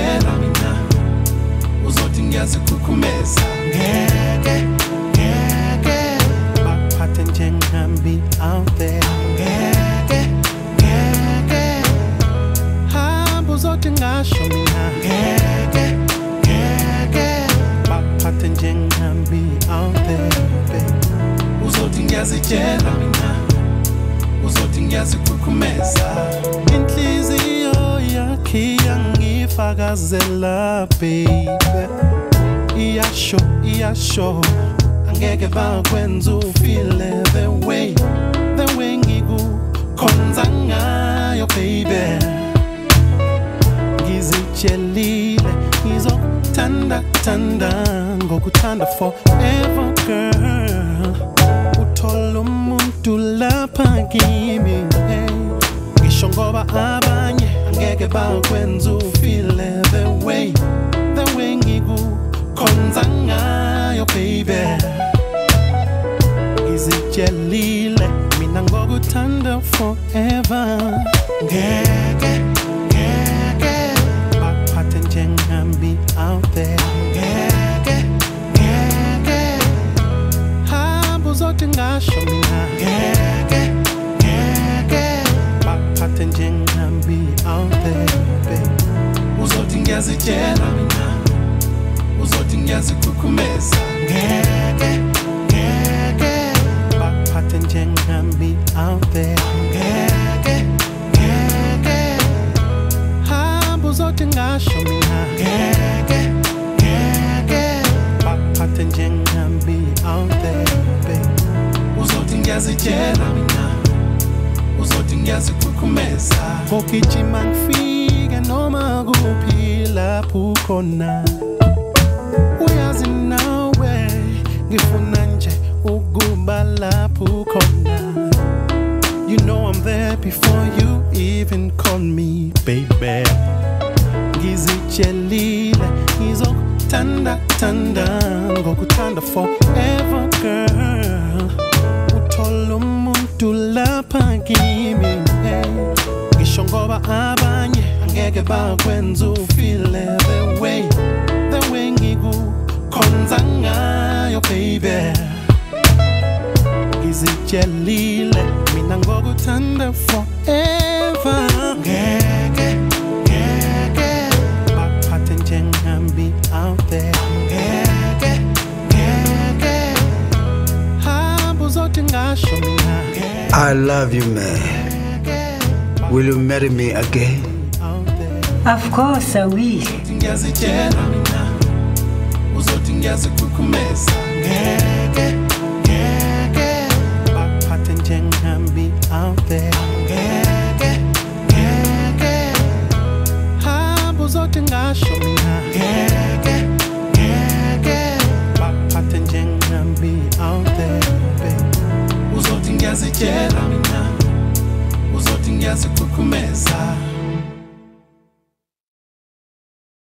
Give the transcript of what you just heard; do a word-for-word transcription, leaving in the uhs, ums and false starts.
ngiyazitshela mina uzothi ngiyazikhukhumeza ngeke ngeke baphathe njengambi out there ngeke ngeke hamba uzothi ngasho mina ngeke ngeke baphathe njengambi out there uzothi ngiyazitshela mina uzothi ngiyazikhukhumeza inhliziyo yakhe yangifakazela baby iyasho iyasho angeke bakwenza ufeel the way the way ngikukhonza ngayo baby ngizitshelile ngizokuthanda thanda ngokuthanda forever girl uthola umuntu lapha kimi ngisho ngoba abanye angeke bakwenza ufeel the way the way ngikukhonza ngayo baby ngizitshelile mina ngokuthanda forever ngeke ngeke baphathe njengambi out there ngeke ngeke hamba uzothi ngasho mina ngeke ngeke baphathe njengambi out there baby uzothi ngiyazitshela mina uzothi ngiyazikhukhumeza ngeke ngeke baphathe njengambi out there ngeke ngeke hamba uzothi ngasho mina ngeke ngeke baphathe njengambi out there baby uzothi ngiyazitshela mina uzothi ngiyazikhukhumeza ukugijima ngifike noma kuphi lapho khona uyazi nawe ngifuna nje ukuba lapho khona you know I'm there before you even call me baby ngizitshelile ngizokuthanda thanda ngokuthanda forever girl uthola umuntu lapha kimi ngisho ngoba abanye angeke bakwenza ufeel the way the way ngikukhonza ngayo baby ngizitshelile mina ngokuthanda forever ngeke ngeke baphathe njengambi out there ngeke ngeke hamba uzothi ngasho mina I love you man. Will you marry me again? Of course I will. ngiyazitshela mina uzothi ngiyazikhukhumeza ngeke ngeke baphathe njengambi out there ngeke ngeke hamba uzothi ngasho mina ngeke ngeke baphathe njengambi out there baby uzothi ngiyazitshela mina uzothi ngiyazikhukhumeza